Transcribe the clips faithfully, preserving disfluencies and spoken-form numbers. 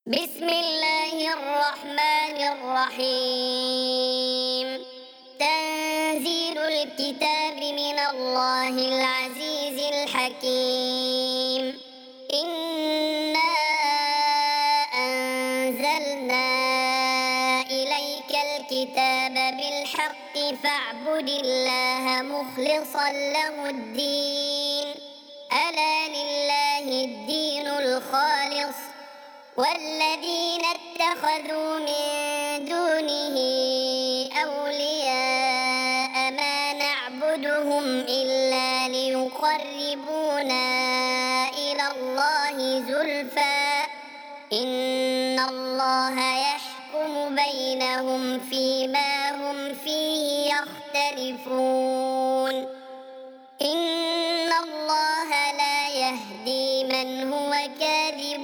بسم الله الرحمن الرحيم. تنزيل الكتاب من الله العزيز الحكيم. إنا أنزلنا إليك الكتاب بالحق فاعبد الله مخلصا له الدين. ألا لله الدين الخالص، والذين اتخذوا من دونه أولياء ما نعبدهم إلا ليقربونا إلى الله زلفى إن الله يحكم بينهم فيما هم فيه يختلفون. إن الله لا يهدي من هو كاذب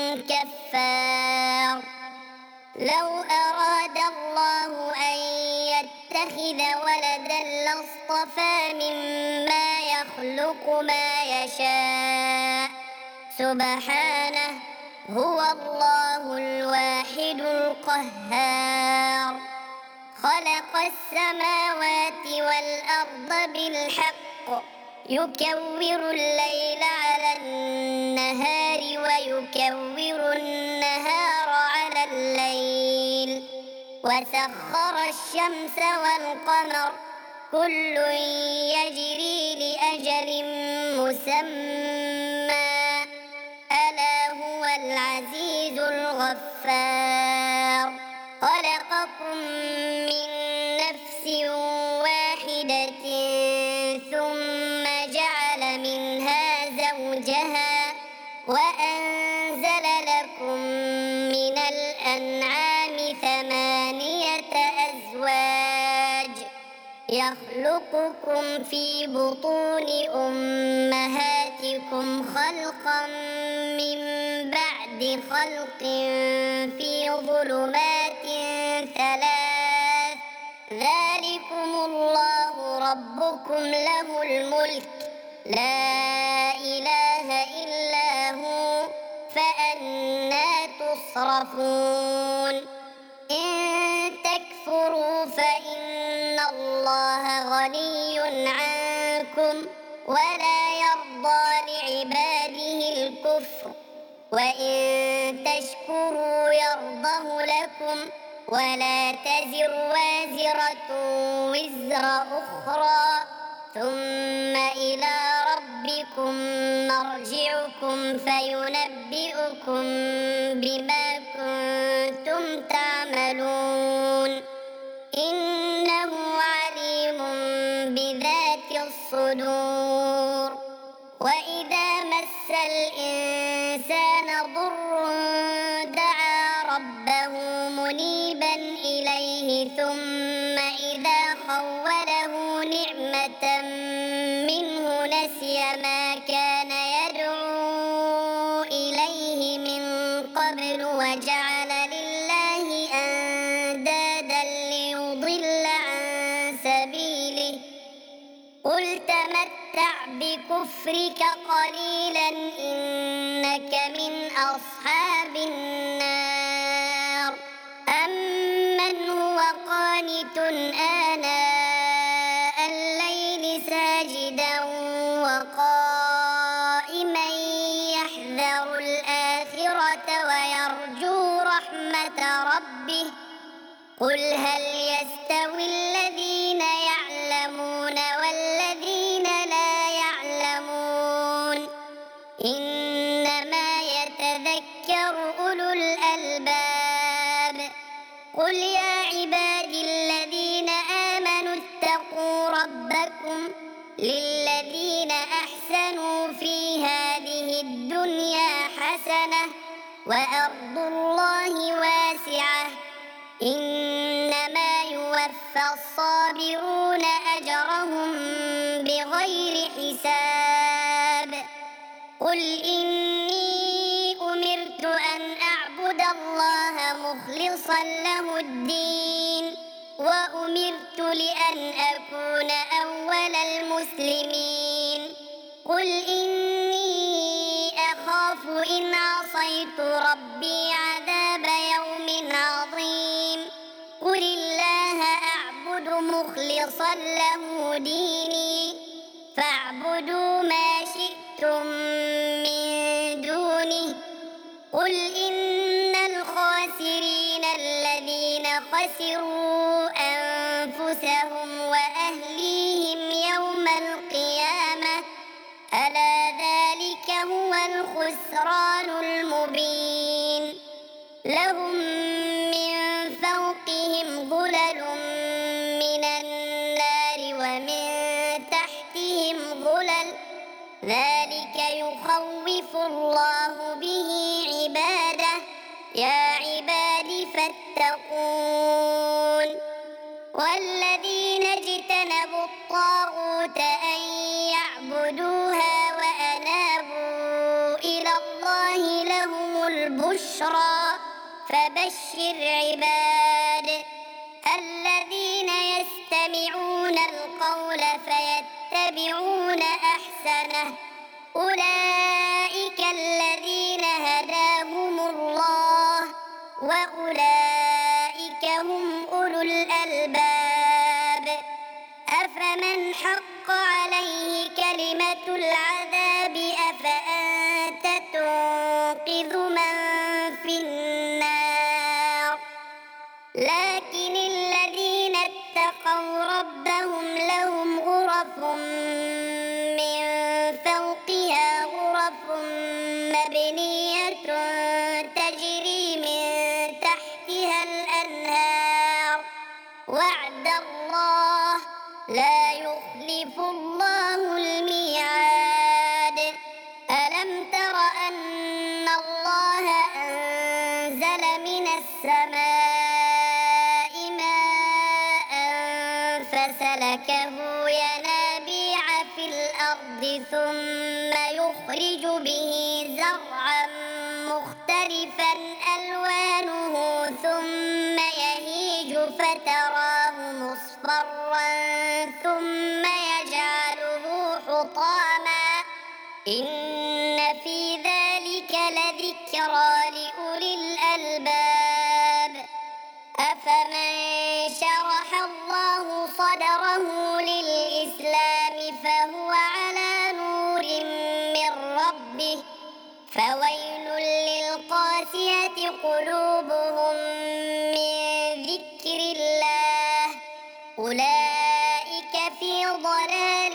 كفار. لو أراد الله أن يتخذ ولدا لاصطفى مما يخلق ما يشاء سبحانه، هو الله الواحد القهار. خلق السماوات والأرض بالحق يكور الليل على النهار ويكور النهار على الليل، وسخر الشمس والقمر كل يجري لأجل مسمى، ألا هو العزيز الغفار. خلقكم من نفس واحدة ثم جعل منها زوجها وأنزل لكم من الأنعام ثمانية أزواج يخلقكم في بطون أمهاتكم خلقا من بعد خلق في ظلمات ثلاث، ذلكم الله ربكم له الملك لا إله إلا هو، فأنى تصرفون. إن تكفروا فإن الله غني عنكم ولا يرضى لعباده الكفر، وإن تشكروا يرضه لكم ولا تزر وازرة وزر أخرى، ثم إلى ربكم مرجعكم فينبئكم بما كنتم تعملون. إنه عليم بذات الصدور. وإذا مس الإنسان ضر دعا ربه منيبا إليه ثم إذا خوله نعمة منه نسي ما كان يدعو إليه من قبل وجعل لله أندادا ليضل عن سبيله. قل تمتع بكفرك قليلا إنك من أصحاب النار. أمن هو قانت آناء الليل ساجدا وقائما يحذر الآخرة ويرجو رحمة ربه. قل هل يستوي الذين يعلمون والذين لا يعلمون؟ إنما يتذكر أولو الألباب. قل يا عبادي الذين آمنوا اتقوا ربكم للذين أحسنوا في هذه الدنيا حسنة وأرض الله واسعة، إنما يوفى الصابرون أجرهم بغير حساب. قل إني أمرت أن أعبد الله مخلصا له الدين، وأمرت لأن أكون أول المسلمين. قل إني أخاف إن عصيت ربي عذاب مخلصا له ديني فاعبدوا ما شئتم من دونه قل إن الخاسرين الذين خسروا أنفسهم وأهليهم يوم القيامة ألا ذلك هو الخسران المبين لهم من فوقهم ظلل من النار ومن تحتهم ظلل ذلك يخوف الله به عباده يا عباد فاتقون والذين اجتنبوا الطاغوت أن يعبدوها وأنابوا إلى الله لهم البشرى فبشر عباد الذين يستمعون القول فيتبعون أحسنه أولئك الذين هداهم الله وأولئك هم أولو الألباب أفمن حق عليه كلمة العذاب أفأنت تنقذ من في النار لكن الذين اتقوا ربهم لهم غرف من فوقها غرف مبنية تجري من تحتها الأنهار وعد الله لا يخلف الله الميعاد ألم تر أن الله أنزل من السماء ماء فسلكه ينابيع في الأرض ثم يخرج به زرعا مختلفا ألوانه ثم يهيج فتراه مصفرا ثم يجعله حطاما إن في ذلك لذكرى لأولي الألباب أفمن شرح الله صدره للإسلام فهو على نور من ربه فويل للقاسية قلوبهم من ذكر الله أولئك في ضلال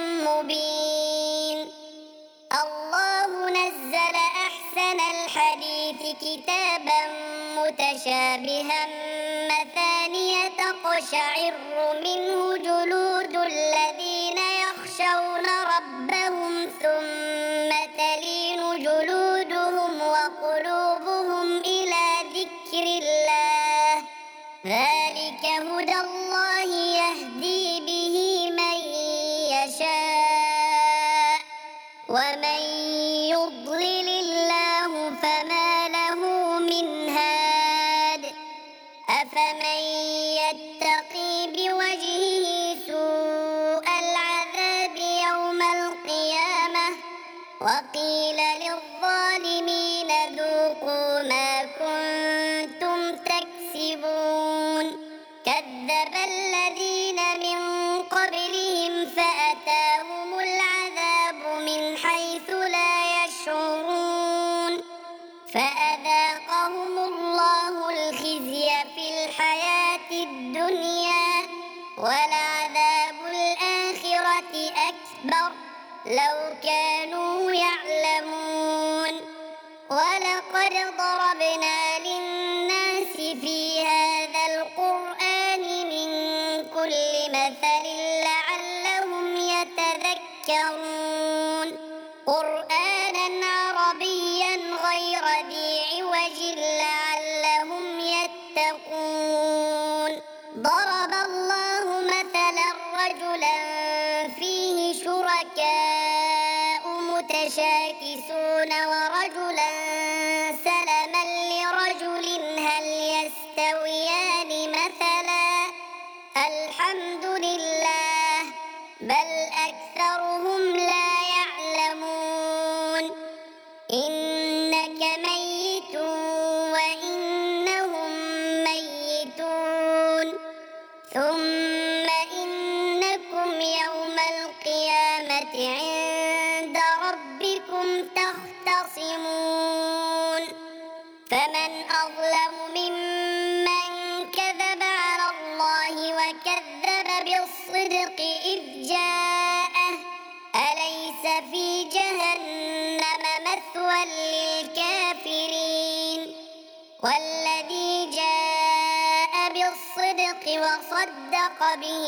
مبين الله نزل أحسن الحديث كتابا متشابها مثانية تقشعر منه جلود الذين يخشون ربهم ثم تلين جلودهم وقلوبهم إلى ذكر الله ذلك هدى الله يهدي به من يشاء ومن يضلل الله فما له من هاد أفمن يتقي بوجهه سوء العذاب يوم القيامة وقيل للظالمين ذوقوا ما كنتم تكسبون كذب الذين من قبلهم فأتاهم العذاب من حيث لا يشعرون فأذاقهم الله الخزي في الحياة الدنيا ولعذاب الآخرة أكبر لو كانوا يعلمون ولقد ضربنا للناس في هذا القرآن من كل مثل لعلهم يتذكرون قرآنا عربيا غير ذي عوج لعلهم يتقون ضرب الله مثلا رجلا فيه شركاء متشاكسون ورجلا سلما لرجل هل يستويان مثلا الحمد لله بل أكثرهم لا يعلمون إنك ميت وإنهم ميتون فمن أظلم ممن كذب على الله وكذب بالصدق إذ جاءه أليس في جهنم مثوى للكافرين والذي جاء بالصدق وصدق به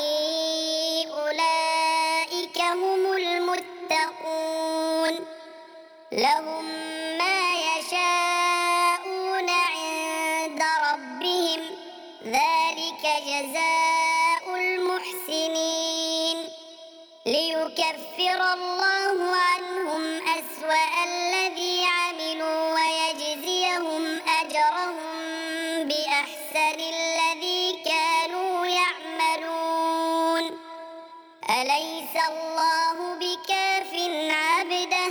أولئك هم المتقون لهم ما يشاءون عند ربهم ذلك جزاء المحسنين ليكفر الله عنهم أسوأ الذي عملوا ويجزيهم أجرهم بأحسن الذي كانوا يعملون أليس الله بكاف عبده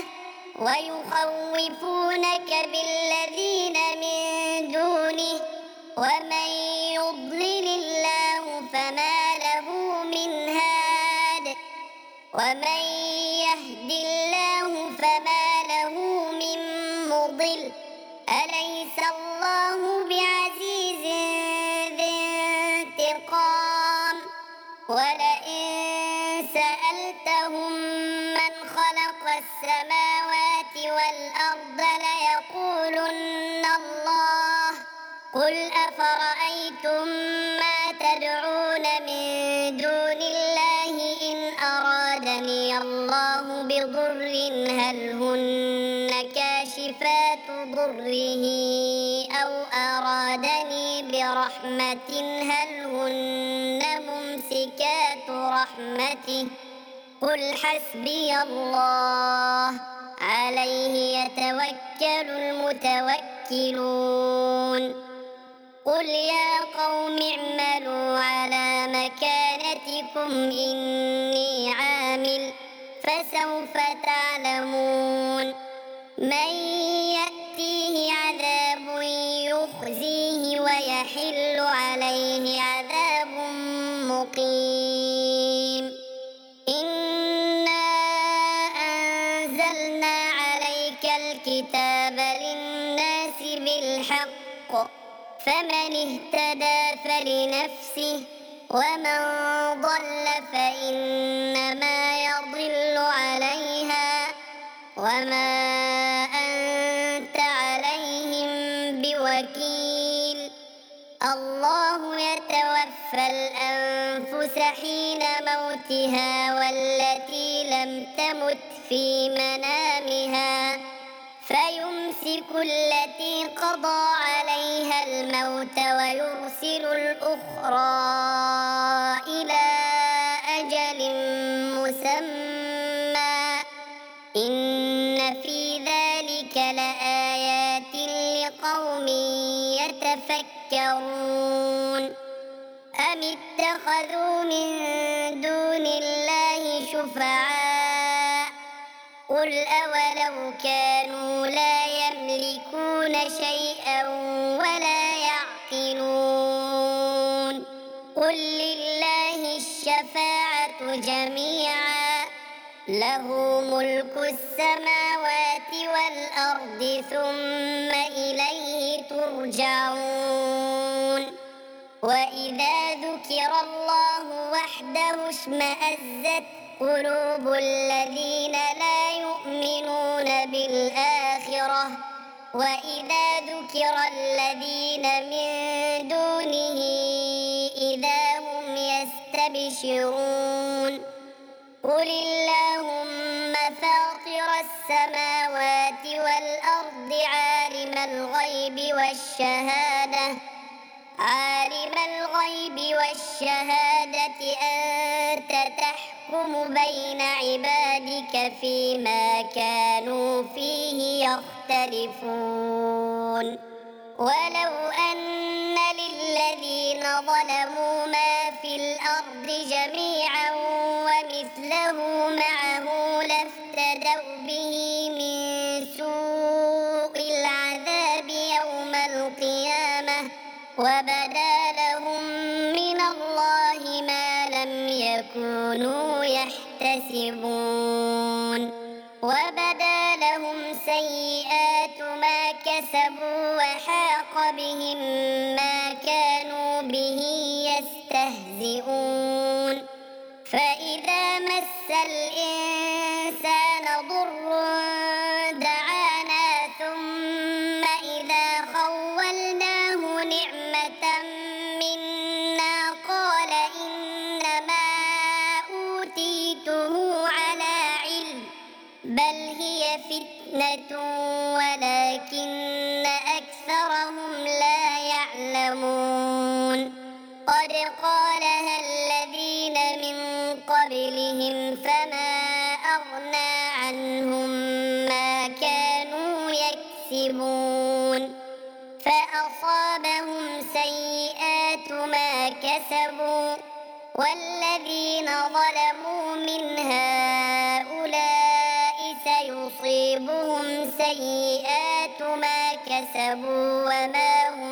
ويخوفونك بالذين من دونه ومن يضلل الله فما له من هاد ومن يهد الله فما له من مضل أليس الله بعزيز ذي انتقام ولئن سألتهم من خلق السماوات والأرض ليقولن الله قل أفرأيتم ما تدعون من دون الله إن أرادني الله بضر هل هن كاشفات ضره أو أرادني برحمة هل هن ممسكات رحمته قل حسبي الله عليه يتوكل المتوكلون قل يا قوم اعملوا على مكانتكم إني عامل فسوف تعلمون من يأتيه عذاب يخزيه ويحل عليه عذاب مقيم إنا أنزلنا عليك الكتاب للناس بالحق فمن اهتدى فلنفسه ومن ضل فإنما يضل عليها وما أنت عليهم بوكيل الله يتوفى الأنفس حين موتها والتي لم تمت في منامها فيمسك التي قضى عليها الموت ويرسل الأخرى إلى أجل مسمى إن في ذلك لآيات لقوم يتفكرون أم اتخذوا من دون الله شفعاء قل أولو كانوا لا يملكون شيئا ولا يعقلون قل لله الشفاعة جميعا له ملك السماوات والأرض ثم إليه ترجعون وإذا ذكر الله وحده اشمأزت قلوب الذين لا يؤمنون بالآخرة وإذا ذكر الذين من دونه إذا هم يستبشرون قل اللهم فاطر السماوات والأرض عالم الغيب والشهادة عالم الغيب والشهادة أنت تحكم بين عبادك فيما كانوا فيه يختلفون ولو أن للذين ظلموا ما في الأرض جميعا ومثله معه لافتدوا به من سوء العذاب يوم القيامة وبدا لهم من الله ما لم يكونوا يحتسبون وبدا لهم سيئات ما كسبوا كسبوا وحاق بهم ما كانوا به يستهزئون فإذا مس الإنسان ضر دعانا ثم إذا خولناه نعمة منا قال إنما أوتيته على علم بل هي فتنة ولكن أكثرهم لا يعلمون قد قالها الذين من قبلهم فما أغنى عنهم ما كانوا يكسبون فأصابهم سيئات ما كسبوا والذين ظلموا من هؤلاء سيصيبهم سيئات ما كسبوا وما هم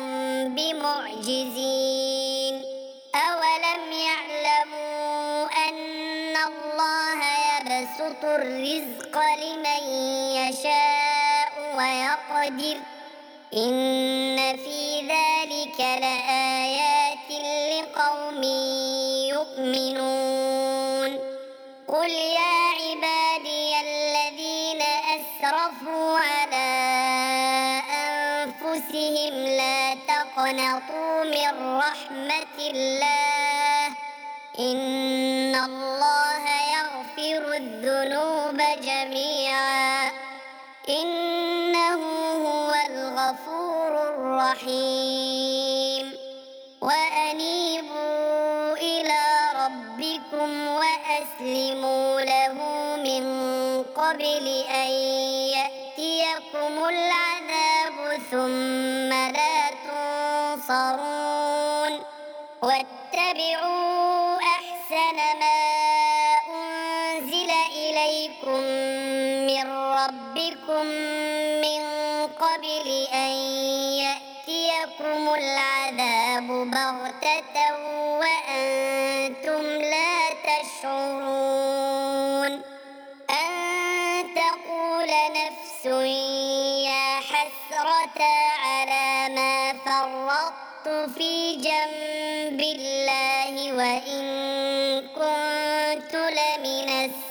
بمعجزين أولم يعلموا أن الله يبسط الرزق لمن يشاء ويقدر إن في ذلك لآيات لقوم يؤمنون قل يا عبادي الذين أسرفوا على أنفسهم لا تقنطوا من رحمة الله إن الله يغفر الذنوب جميعا إنه هو الغفور الرحيم وأنيبوا إلى ربكم وأسلموا له من قبل أن يأتيكم العذاب ثم لا تنصرون واتبعوا أحسن ما أنزل إليكم من ربكم من قبل أن يأتيكم العذاب بغتة وأنتم لا تشعرون أن تقول نفس يا حسرة على ما فرطت في جنب الله وإن كنت لمن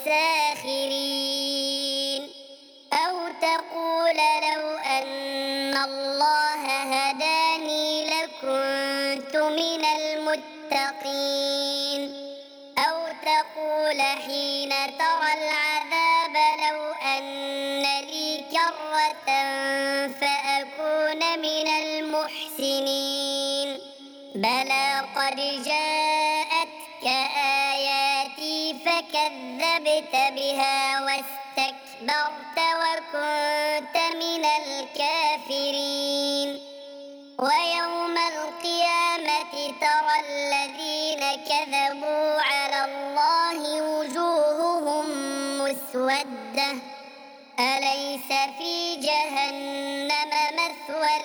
الساخرين أو تقول لو أن الله هداني لكنت من المتقين أو تقول حين ترى العذاب لو أن لي كرة فأكون من المحسنين بلى قد جاءتك آياتي فكذبت بها واستكبرت وكنت من الكافرين ويوم القيامة ترى الذين كذبوا على الله وجوههم مسودة أليس في جهنم مثوى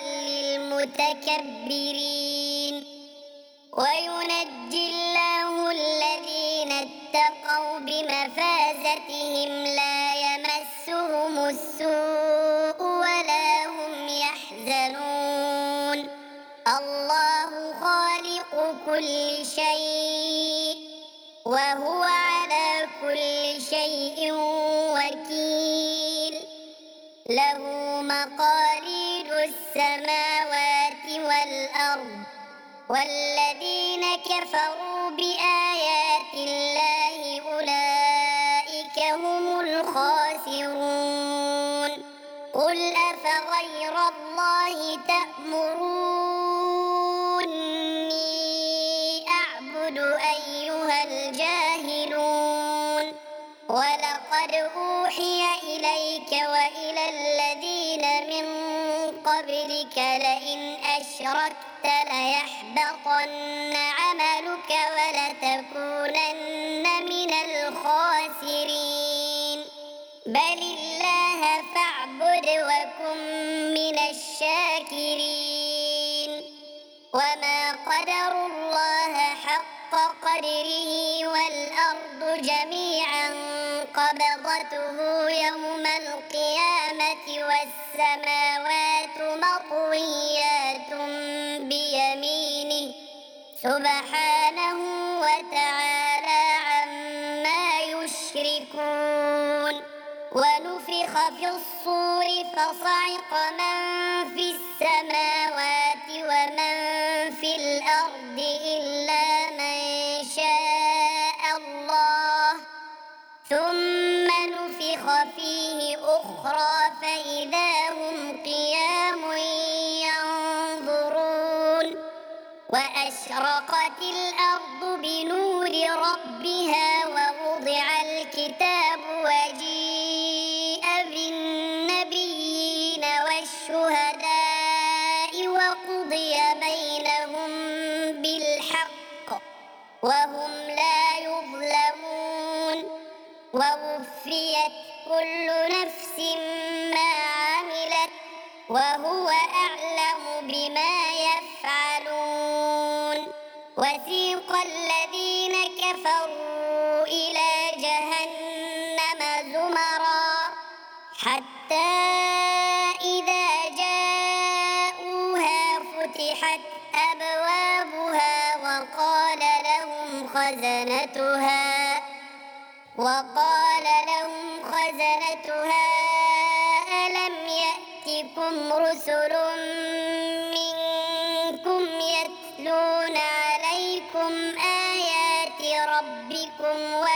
للمتكبرين وينجي الله الذين اتقوا بمفازتهم لا يمسهم السوء ولا هم يحزنون الله خالق كل شيء وهو على كل شيء وكيل له مقاليد السماوات والأرض والذين كفروا بآيات الله أولئك هم الخاسرون قل أفغير الله تأمروني أعبد أيها الجاهلون ولقد أوحي إليك وإلى الذين من قبلك لئن أشركت ليحبطن عملك ولتكونن من الخاسرين بل الله فاعبد وكن من الشاكرين وما قدر الله حق قدره والأرض جميعا قبضته يوم القيامة والسماوات مطويات مطويات بيمينه سبحانه وتعالى عما يشركون ونفخ في الصور فصعق من في السماوات ومن في الأرض إلا من شاء الله ثم نفخ فيه أخرى فإذا هم قيام ينظرون وأشرقت الأرض بنور ربها ووضع الكتاب وجيء بالنبيين والشهداء وقضي بينهم بالحق وهم لا يظلمون ووفيت كل نفس ما عملت وهو أعلم بما يفعلون وسيق الذين كفروا إلى جهنم زمرا حتى إذا جاءوها فتحت أبوابها وقال لهم خزنتها وقال لهم خزنتها ألم يأتكم رسل منكم يتلون عليكم آيات ربكم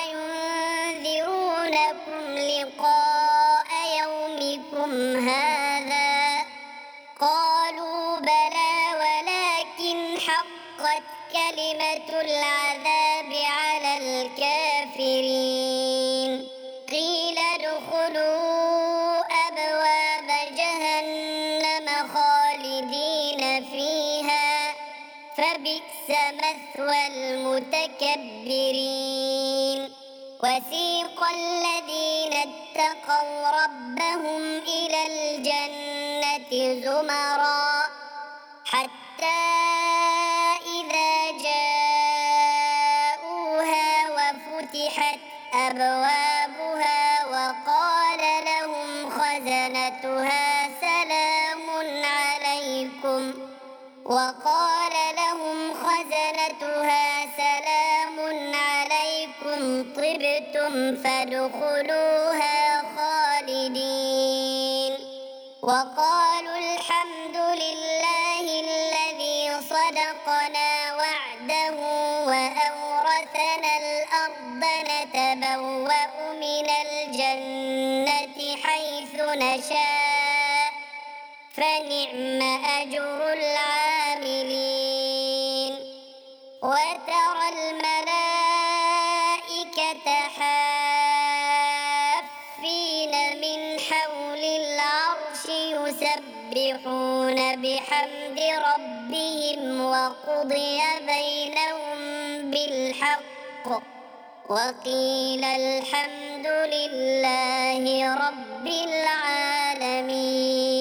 وينذرونكم لقاء يومكم هذا قالوا بلى ولكن حقت كلمة العذاب على الكافرين قيل ادخلوا أبواب جهنم خالدين فيها فبئس مثوى المتكبرين وسيق الذين اتقوا ربهم إلى الجنة زمرا حتى إذا جاءوها وفتحت أبوابها وقال لهم خزنتها سلام عليكم وقال لهم خزنتها سلام عليكم طبتم فادخلوها خالدين وقالوا الحمد لله الذي صدقنا وعده وأورثنا الأرض نتبوأ من الجنة حيث نشاء فنعم أجر العاملين وترى الملائكة حافين من حول العرش يسبحون بحمد ربهم وقضي بينهم بالحق وقيل الحمد لله رب العالمين.